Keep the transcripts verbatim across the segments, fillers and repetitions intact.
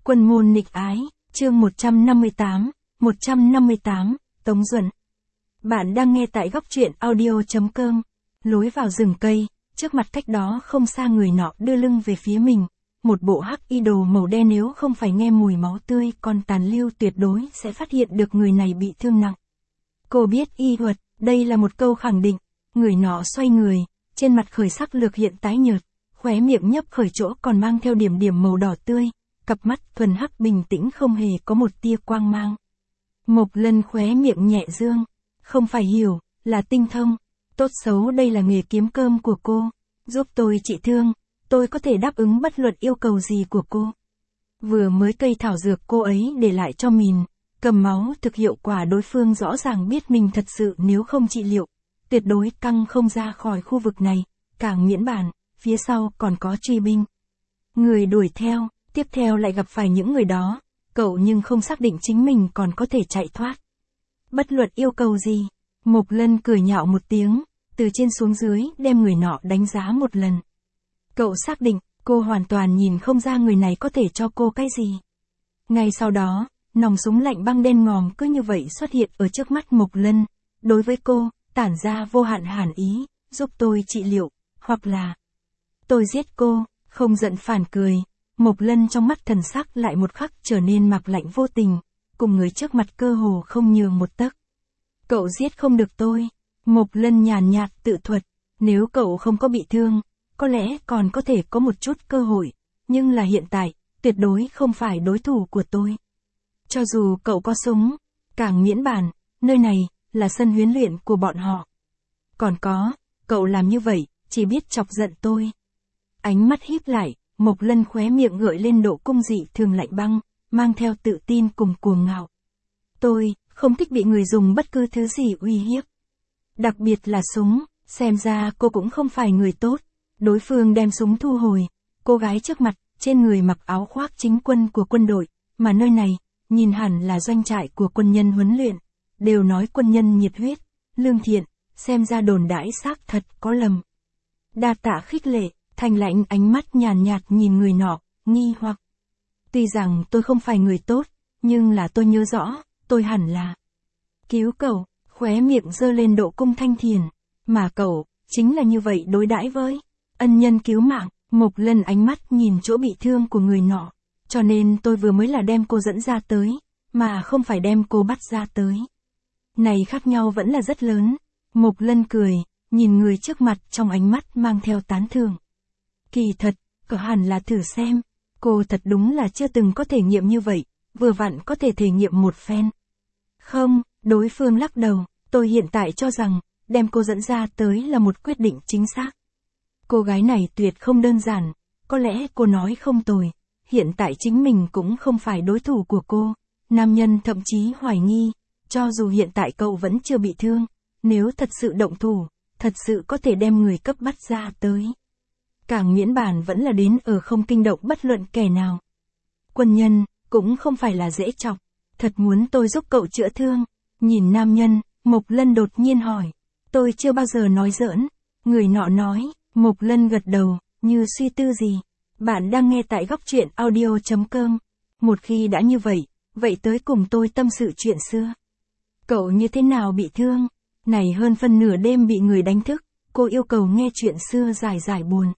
Quân môn nghịch ái, chương một trăm năm mươi tám, một trăm năm mươi tám, Tống Duẩn. Bạn đang nghe tại góc truyện audio.com. Lối vào rừng cây, trước mặt cách đó không xa người nọ đưa lưng về phía mình. Một bộ hắc y đồ màu đen, nếu không phải nghe mùi máu tươi còn tàn lưu tuyệt đối sẽ phát hiện được người này bị thương nặng. Cô biết y thuật, đây là một câu khẳng định. Người nọ xoay người, trên mặt khởi sắc lược hiện tái nhợt, khóe miệng nhấp khởi chỗ còn mang theo điểm điểm màu đỏ tươi, cặp mắt thuần hắc bình tĩnh không hề có một tia quang mang. Mộc Lân khóe miệng nhẹ dương, không phải hiểu, là tinh thông. Tốt xấu đây là nghề kiếm cơm của cô, giúp tôi trị thương, tôi có thể đáp ứng bất luận yêu cầu gì của cô. Vừa mới cây thảo dược cô ấy để lại cho mình, cầm máu thực hiệu quả, đối phương rõ ràng biết mình thật sự nếu không trị liệu, tuyệt đối căng không ra khỏi khu vực này, càng miễn bàn, phía sau còn có truy binh. Người đuổi theo, tiếp theo lại gặp phải những người đó, cậu nhưng không xác định chính mình còn có thể chạy thoát. Bất luận yêu cầu gì, Mộc Lân cười nhạo một tiếng, từ trên xuống dưới đem người nọ đánh giá một lần. Cậu xác định, cô hoàn toàn nhìn không ra người này có thể cho cô cái gì. Ngay sau đó, nòng súng lạnh băng đen ngòm cứ như vậy xuất hiện ở trước mắt Mộc Lân, đối với cô, tản ra vô hạn hàn ý, giúp tôi trị liệu, hoặc là tôi giết cô, không giận phản cười. Mộc Lân trong mắt thần sắc lại một khắc trở nên mặc lạnh vô tình, cùng người trước mặt cơ hồ không nhường một tấc. Cậu giết không được tôi. Mộc Lân nhàn nhạt tự thuật, nếu cậu không có bị thương, có lẽ còn có thể có một chút cơ hội, nhưng là hiện tại, tuyệt đối không phải đối thủ của tôi. Cho dù cậu có súng, càng miễn bàn, nơi này là sân huấn luyện của bọn họ. Còn có, cậu làm như vậy, chỉ biết chọc giận tôi. Ánh mắt híp lại, Mộc Lân khóe miệng gợi lên độ cung dị thường lạnh băng, mang theo tự tin cùng cuồng ngạo. Tôi không thích bị người dùng bất cứ thứ gì uy hiếp. Đặc biệt là súng, xem ra cô cũng không phải người tốt. Đối phương đem súng thu hồi, cô gái trước mặt, trên người mặc áo khoác chính quân của quân đội, mà nơi này, nhìn hẳn là doanh trại của quân nhân huấn luyện. Đều nói quân nhân nhiệt huyết, lương thiện, xem ra đồn đãi xác thật có lầm. Đa tạ khích lệ. Thanh lãnh ánh mắt nhàn nhạt nhìn người nọ, nghi hoặc. Tuy rằng tôi không phải người tốt, nhưng là tôi nhớ rõ, tôi hẳn là cứu cậu, khóe miệng giơ lên độ cung thanh thiền, mà cậu, chính là như vậy đối đãi với ân nhân cứu mạng. Mộc Lân ánh mắt nhìn chỗ bị thương của người nọ, cho nên tôi vừa mới là đem cô dẫn ra tới, mà không phải đem cô bắt ra tới. Này khác nhau vẫn là rất lớn. Mộc Lân cười, nhìn người trước mặt trong ánh mắt mang theo tán thưởng. Kỳ thật, cậu hẳn là thử xem, cô thật đúng là chưa từng có thể nghiệm như vậy, vừa vặn có thể thể nghiệm một phen. Không, đối phương lắc đầu, tôi hiện tại cho rằng, đem cô dẫn ra tới là một quyết định chính xác. Cô gái này tuyệt không đơn giản, có lẽ cô nói không tồi, hiện tại chính mình cũng không phải đối thủ của cô. Nam nhân thậm chí hoài nghi, cho dù hiện tại cậu vẫn chưa bị thương, nếu thật sự động thủ, thật sự có thể đem người cấp bắt ra tới. Càng miễn bàn vẫn là đến ở không kinh động bất luận kẻ nào. Quân nhân, cũng không phải là dễ chọc, thật muốn tôi giúp cậu chữa thương. Nhìn nam nhân, Mộc Lân đột nhiên hỏi, tôi chưa bao giờ nói giỡn. Người nọ nói, Mộc Lân gật đầu, như suy tư gì. Bạn đang nghe tại góc truyện audio.com. Một khi đã như vậy, vậy tới cùng tôi tâm sự chuyện xưa. Cậu như thế nào bị thương? Này hơn phân nửa đêm bị người đánh thức, cô yêu cầu nghe chuyện xưa dài dài buồn.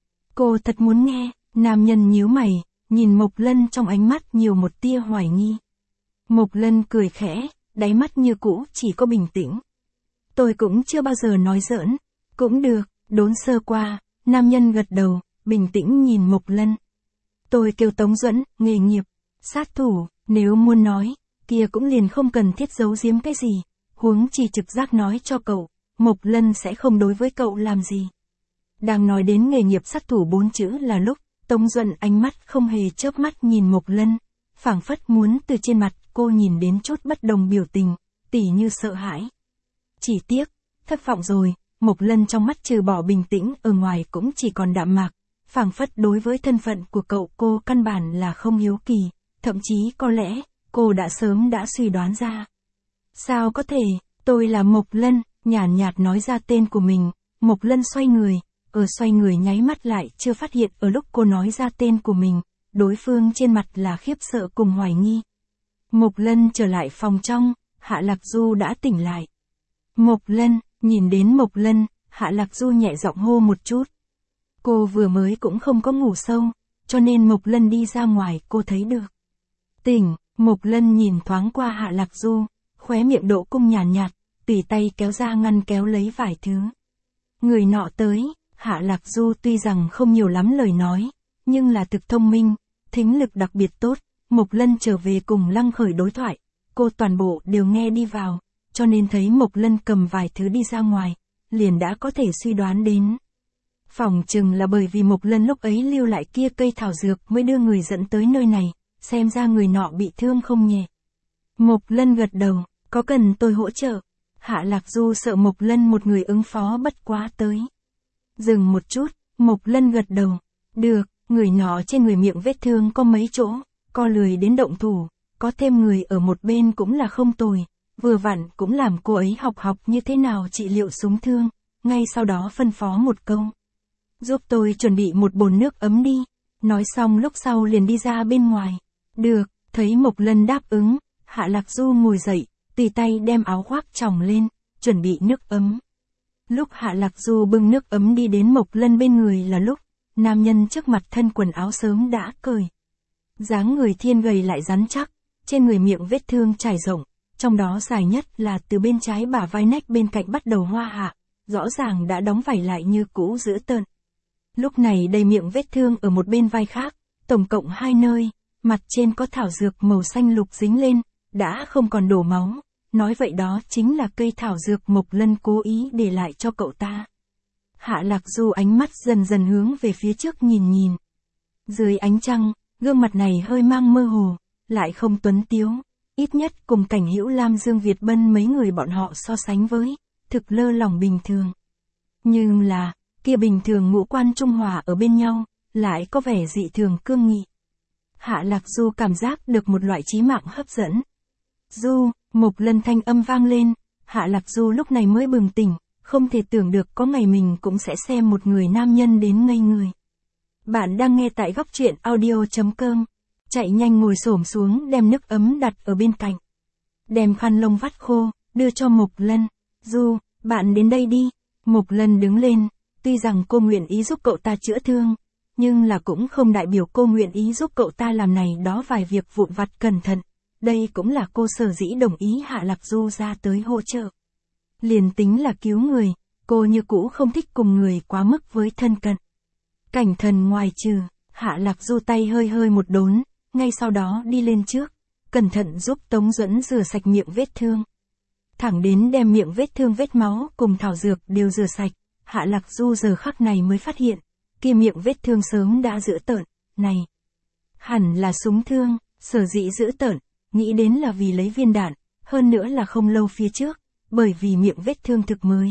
Cô thật muốn nghe. Nam nhân nhíu mày, nhìn Mộc Lân trong ánh mắt nhiều một tia hoài nghi. Mộc Lân cười khẽ, đáy mắt như cũ chỉ có bình tĩnh. Tôi cũng chưa bao giờ nói giỡn. Cũng được, đốn sơ qua. Nam nhân gật đầu, bình tĩnh nhìn Mộc Lân. Tôi kêu Tống Duẩn, nghề nghiệp sát thủ, nếu muốn nói, kia cũng liền không cần thiết giấu giếm cái gì. Huống chỉ trực giác nói cho cậu, Mộc Lân sẽ không đối với cậu làm gì. Đang nói đến nghề nghiệp sát thủ bốn chữ là lúc, Tống Duẩn ánh mắt không hề chớp mắt nhìn Mộc Lân, phảng phất muốn từ trên mặt cô nhìn đến chút bất đồng biểu tình, tỉ như sợ hãi. Chỉ tiếc, thất vọng rồi. Mộc Lân trong mắt trừ bỏ bình tĩnh ở ngoài cũng chỉ còn đạm mạc, phảng phất đối với thân phận của cậu cô căn bản là không hiếu kỳ, thậm chí có lẽ, cô đã sớm đã suy đoán ra. Sao có thể, tôi là Mộc Lân, nhàn nhạt nói ra tên của mình. Mộc Lân xoay người, ở xoay người nháy mắt lại chưa phát hiện ở lúc cô nói ra tên của mình, đối phương trên mặt là khiếp sợ cùng hoài nghi. Mộc Lân trở lại phòng trong, Hạ Lạc Du đã tỉnh lại. Mộc Lân, nhìn đến Mộc Lân, Hạ Lạc Du nhẹ giọng hô một chút. Cô vừa mới cũng không có ngủ sâu, cho nên Mộc Lân đi ra ngoài cô thấy được. Tỉnh, Mộc Lân nhìn thoáng qua Hạ Lạc Du, khóe miệng độ cung nhàn nhạt, nhạt, tùy tay kéo ra ngăn kéo lấy vài thứ. Người nọ tới, Hạ Lạc Du tuy rằng không nhiều lắm lời nói, nhưng là thực thông minh, thính lực đặc biệt tốt. Mộc Lân trở về cùng Lăng Khởi đối thoại, cô toàn bộ đều nghe đi vào, cho nên thấy Mộc Lân cầm vài thứ đi ra ngoài, liền đã có thể suy đoán đến. Phỏng chừng là bởi vì Mộc Lân lúc ấy lưu lại kia cây thảo dược mới đưa người dẫn tới nơi này, xem ra người nọ bị thương không nhẹ. Mộc Lân gật đầu, có cần tôi hỗ trợ? Hạ Lạc Du sợ Mộc Lân một người ứng phó bất quá tới. Dừng một chút, Mộc Lân gật đầu, được, người nọ trên người miệng vết thương có mấy chỗ. Co lười đến động thủ, có thêm người ở một bên cũng là không tồi, vừa vặn cũng làm cô ấy học học như thế nào trị liệu súng thương, ngay sau đó phân phó một câu. Giúp tôi chuẩn bị một bồn nước ấm đi, nói xong lúc sau liền đi ra bên ngoài. Được, thấy Mộc Lân đáp ứng, Hạ Lạc Du ngồi dậy, tùy tay đem áo khoác tròng lên, chuẩn bị nước ấm. Lúc Hạ Lạc Du bưng nước ấm đi đến Mộc Lân bên người là lúc, nam nhân trước mặt thân quần áo sớm đã cởi. Dáng người thiên gầy lại rắn chắc, trên người miệng vết thương trải rộng, trong đó dài nhất là từ bên trái bả vai nách bên cạnh bắt đầu hoa hạ, rõ ràng đã đóng vảy lại như cũ dữ tợn. Lúc này đầy miệng vết thương ở một bên vai khác, tổng cộng hai nơi, mặt trên có thảo dược màu xanh lục dính lên, đã không còn đổ máu, nói vậy đó chính là cây thảo dược Mộc Lân cố ý để lại cho cậu ta. Hạ Lạc Du ánh mắt dần dần hướng về phía trước nhìn nhìn. Dưới ánh trăng, gương mặt này hơi mang mơ hồ, lại không tuấn tiếu, ít nhất cùng Cảnh Hữu Lam Dương Việt Bân mấy người bọn họ so sánh với, thực lơ lỏng bình thường. Nhưng là, kia bình thường ngũ quan trung hòa ở bên nhau, lại có vẻ dị thường cương nghị. Hạ Lạc Du cảm giác được một loại trí mạng hấp dẫn. Du, Mộc Lân thanh âm vang lên, Hạ Lạc Du lúc này mới bừng tỉnh, không thể tưởng được có ngày mình cũng sẽ xem một người nam nhân đến ngây người. Bạn đang nghe tại góc truyện audio chấm com, chạy nhanh ngồi xổm xuống đem nước ấm đặt ở bên cạnh. Đem khăn lông vắt khô, đưa cho Mộc Lân. Du, bạn đến đây đi. Mộc Lân đứng lên, tuy rằng cô nguyện ý giúp cậu ta chữa thương, nhưng là cũng không đại biểu cô nguyện ý giúp cậu ta làm này đó vài việc vụn vặt cẩn thận. Đây cũng là cô sở dĩ đồng ý Hạ Lạc Du ra tới hỗ trợ. Liền tính là cứu người, cô như cũ không thích cùng người quá mức với thân cận. Cảnh Thần ngoài trừ, Hạ Lạc Du tay hơi hơi một đốn, ngay sau đó đi lên trước, cẩn thận giúp Tống Duẫn rửa sạch miệng vết thương. Thẳng đến đem miệng vết thương vết máu cùng thảo dược đều rửa sạch, Hạ Lạc Du giờ khắc này mới phát hiện, kia miệng vết thương sớm đã dữ tợn, này. Hẳn là súng thương, sở dĩ dữ tợn, nghĩ đến là vì lấy viên đạn, hơn nữa là không lâu phía trước, bởi vì miệng vết thương thực mới.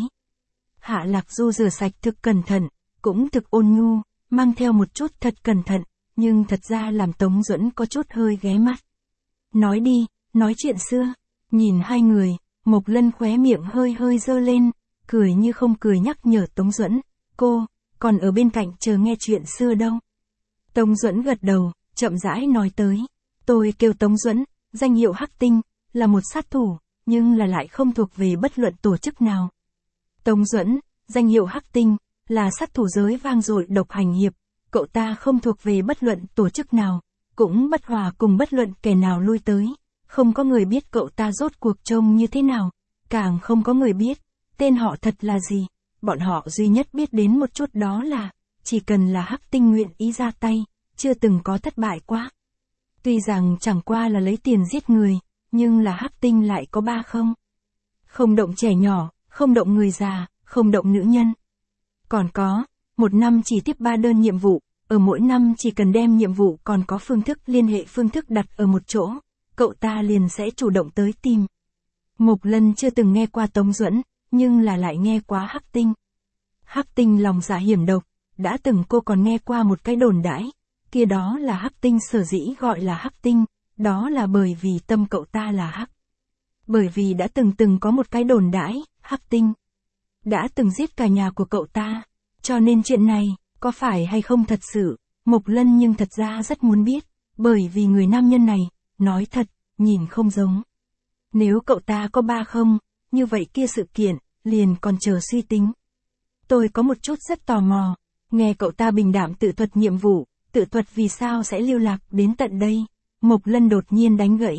Hạ Lạc Du rửa sạch thực cẩn thận, cũng thực ôn nhu, mang theo một chút thật cẩn thận, nhưng thật ra làm Tống Duẫn có chút hơi ghé mắt. Nói đi, nói chuyện xưa, nhìn hai người, Mộc Lân khóe miệng hơi hơi dơ lên, cười như không cười nhắc nhở Tống Duẫn, cô, còn ở bên cạnh chờ nghe chuyện xưa đâu. Tống Duẫn gật đầu, chậm rãi nói tới, tôi kêu Tống Duẫn, danh hiệu Hắc Tinh, là một sát thủ, nhưng là lại không thuộc về bất luận tổ chức nào. Tống Duẫn, danh hiệu Hắc Tinh, là sát thủ giới vang dội độc hành hiệp, cậu ta không thuộc về bất luận tổ chức nào, cũng bất hòa cùng bất luận kẻ nào lui tới, không có người biết cậu ta rốt cuộc trông như thế nào, càng không có người biết, tên họ thật là gì, bọn họ duy nhất biết đến một chút đó là, chỉ cần là Hắc Tinh nguyện ý ra tay, chưa từng có thất bại quá. Tuy rằng chẳng qua là lấy tiền giết người, nhưng là Hắc Tinh lại có ba không. Không động trẻ nhỏ, không động người già, không động nữ nhân. Còn có, một năm chỉ tiếp ba đơn nhiệm vụ, ở mỗi năm chỉ cần đem nhiệm vụ còn có phương thức liên hệ phương thức đặt ở một chỗ, cậu ta liền sẽ chủ động tới tìm. Mộc Lân chưa từng nghe qua Tống Duẫn, nhưng là lại nghe quá Hắc Tinh. Hắc Tinh lòng dạ hiểm độc, đã từng cô còn nghe qua một cái đồn đãi, kia đó là Hắc Tinh sở dĩ gọi là Hắc Tinh, đó là bởi vì tâm cậu ta là hắc. Bởi vì đã từng từng có một cái đồn đãi, Hắc Tinh đã từng giết cả nhà của cậu ta, cho nên chuyện này, có phải hay không thật sự, Mộc Lân nhưng thật ra rất muốn biết, bởi vì người nam nhân này, nói thật, nhìn không giống. Nếu cậu ta có ba không, như vậy kia sự kiện, liền còn chờ suy tính. Tôi có một chút rất tò mò, nghe cậu ta bình đạm tự thuật nhiệm vụ, tự thuật vì sao sẽ lưu lạc đến tận đây. Mộc Lân đột nhiên đánh gãy.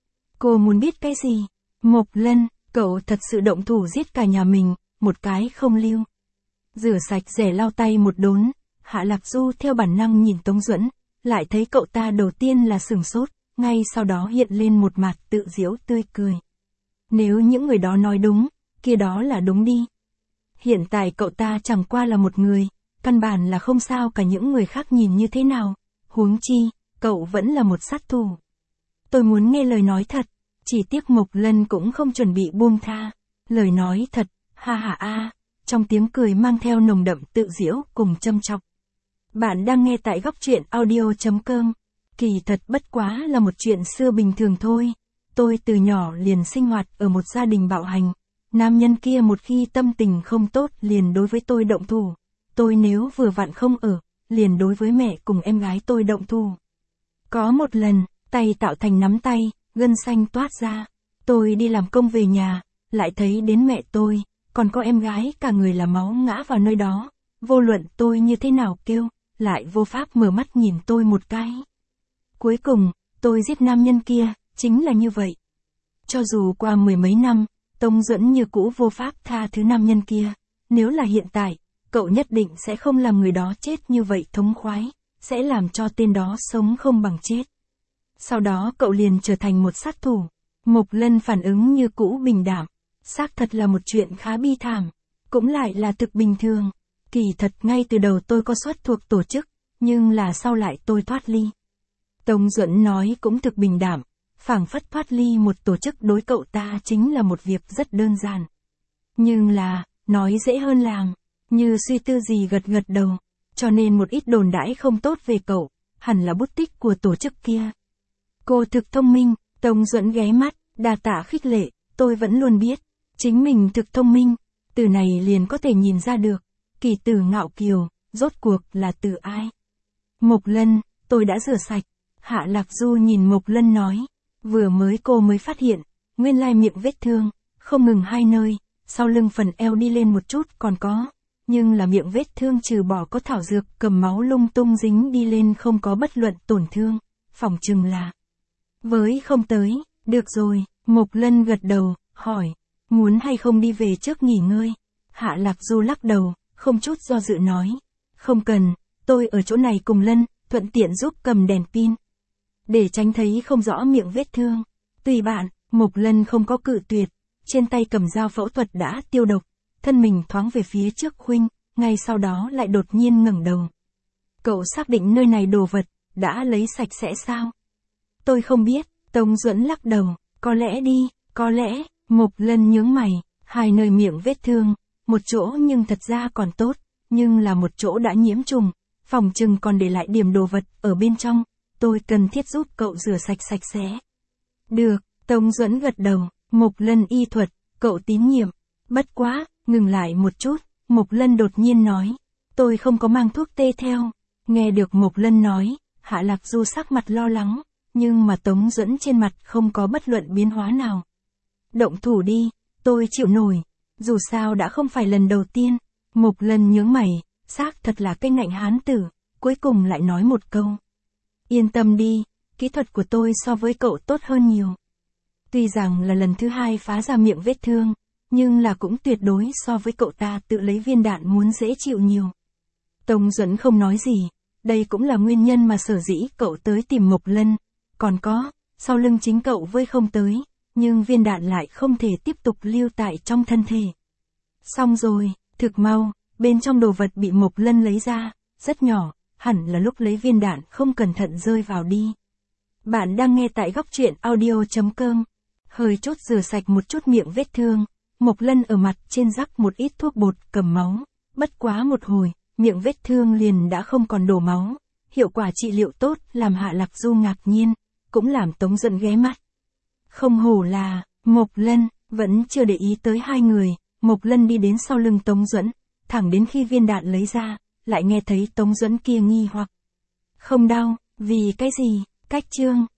Cô muốn biết cái gì? Mộc Lân, cậu thật sự động thủ giết cả nhà mình, một cái không lưu. Rửa sạch rẻ lau tay một đốn, Hạ Lạc Du theo bản năng nhìn Tống Duẫn, lại thấy cậu ta đầu tiên là sửng sốt, ngay sau đó hiện lên một mặt tự giễu tươi cười. Nếu những người đó nói đúng, kia đó là đúng đi. Hiện tại cậu ta chẳng qua là một người, căn bản là không sao cả những người khác nhìn như thế nào, huống chi, cậu vẫn là một sát thủ. Tôi muốn nghe lời nói thật, chỉ tiếc Mộc Lân cũng không chuẩn bị buông tha. Lời nói thật, ha ha a, trong tiếng cười mang theo nồng đậm tự giễu cùng châm chọc. Bạn đang nghe tại góc truyện audio chấm com. Kỳ thật bất quá là một chuyện xưa bình thường thôi. Tôi từ nhỏ liền sinh hoạt ở một gia đình bạo hành. Nam nhân kia một khi tâm tình không tốt liền đối với tôi động thủ. Tôi nếu vừa vặn không ở, liền đối với mẹ cùng em gái tôi động thủ. Có một lần, tay tạo thành nắm tay, gân xanh toát ra. Tôi đi làm công về nhà, lại thấy đến mẹ tôi, còn có em gái cả người là máu ngã vào nơi đó. Vô luận tôi như thế nào kêu, lại vô pháp mở mắt nhìn tôi một cái. Cuối cùng, tôi giết nam nhân kia, chính là như vậy. Cho dù qua mười mấy năm, Tống Duẫn như cũ vô pháp tha thứ nam nhân kia. Nếu là hiện tại, cậu nhất định sẽ không làm người đó chết như vậy thống khoái, sẽ làm cho tên đó sống không bằng chết. Sau đó cậu liền trở thành một sát thủ. Mộc Lân phản ứng như cũ bình đạm. Xác thật là một chuyện khá bi thảm, cũng lại là thực bình thường. Kỳ thật ngay từ đầu tôi có xuất thuộc tổ chức, nhưng là sau lại tôi thoát ly. Tống Duẫn nói cũng thực bình đạm, phảng phất thoát ly một tổ chức đối cậu ta chính là một việc rất đơn giản. Nhưng là, nói dễ hơn làm, như suy tư gì gật gật đầu, cho nên một ít đồn đãi không tốt về cậu, hẳn là bút tích của tổ chức kia. Cô thực thông minh, Tống Duẫn ghé mắt, đa tạ khích lệ, tôi vẫn luôn biết, chính mình thực thông minh, từ này liền có thể nhìn ra được, kỳ tử ngạo kiều, rốt cuộc là từ ai. Mộc Lân, tôi đã rửa sạch, Hạ Lạc Du nhìn Mộc Lân nói, vừa mới cô mới phát hiện, nguyên lai miệng vết thương, không ngừng hai nơi, sau lưng phần eo đi lên một chút còn có, nhưng là miệng vết thương trừ bỏ có thảo dược cầm máu lung tung dính đi lên không có bất luận tổn thương, phỏng chừng là với không tới, được rồi, Mộc Lân gật đầu, hỏi, muốn hay không đi về trước nghỉ ngơi. Hạ Lạc Du lắc đầu, không chút do dự nói, không cần, tôi ở chỗ này cùng Lân, thuận tiện giúp cầm đèn pin. Để tránh thấy không rõ miệng vết thương. Tùy bạn, Mộc Lân không có cự tuyệt, trên tay cầm dao phẫu thuật đã tiêu độc, thân mình thoáng về phía trước khuynh, ngay sau đó lại đột nhiên ngẩng đầu. Cậu xác định nơi này đồ vật, đã lấy sạch sẽ sao? Tôi không biết, Tống Duẫn lắc đầu, có lẽ đi, có lẽ, Mộc Lân nhướng mày, hai nơi miệng vết thương, một chỗ nhưng thật ra còn tốt, nhưng là một chỗ đã nhiễm trùng, phòng chừng còn để lại điểm đồ vật ở bên trong, tôi cần thiết giúp cậu rửa sạch sạch sẽ. Được, Tống Duẫn gật đầu, Mộc Lân y thuật, cậu tín nhiệm, bất quá, ngừng lại một chút, Mộc Lân đột nhiên nói, tôi không có mang thuốc tê theo. Nghe được Mộc Lân nói, Hạ Lạc Du sắc mặt lo lắng, nhưng mà Tống Duẫn trên mặt không có bất luận biến hóa nào. Động thủ đi, tôi chịu nổi, dù sao đã không phải lần đầu tiên. Mộc Lân nhướng mày, xác thật là cái ngạnh hán tử, cuối cùng lại nói một câu. Yên tâm đi, kỹ thuật của tôi so với cậu tốt hơn nhiều. Tuy rằng là lần thứ hai phá ra miệng vết thương, nhưng là cũng tuyệt đối so với cậu ta tự lấy viên đạn muốn dễ chịu nhiều. Tống Duẫn không nói gì, đây cũng là nguyên nhân mà sở dĩ cậu tới tìm Mộc Lân, còn có, sau lưng chính cậu vơi không tới, nhưng viên đạn lại không thể tiếp tục lưu tại trong thân thể. Xong rồi, thực mau, bên trong đồ vật bị Mộc Lân lấy ra, rất nhỏ, hẳn là lúc lấy viên đạn không cẩn thận rơi vào đi. Bạn đang nghe tại góc truyện audio chấm com. Hơi chốt rửa sạch một chút miệng vết thương, Mộc Lân ở mặt trên rắc một ít thuốc bột cầm máu, bất quá một hồi, miệng vết thương liền đã không còn đổ máu, hiệu quả trị liệu tốt làm Hạ Lạc Du ngạc nhiên, cũng làm Tống Duẫn ghé mắt. Không hổ là, Mộc Lân, vẫn chưa để ý tới hai người, Mộc Lân đi đến sau lưng Tống Duẫn, thẳng đến khi viên đạn lấy ra, lại nghe thấy Tống Duẫn kia nghi hoặc. Không đau, vì cái gì? Cách chương.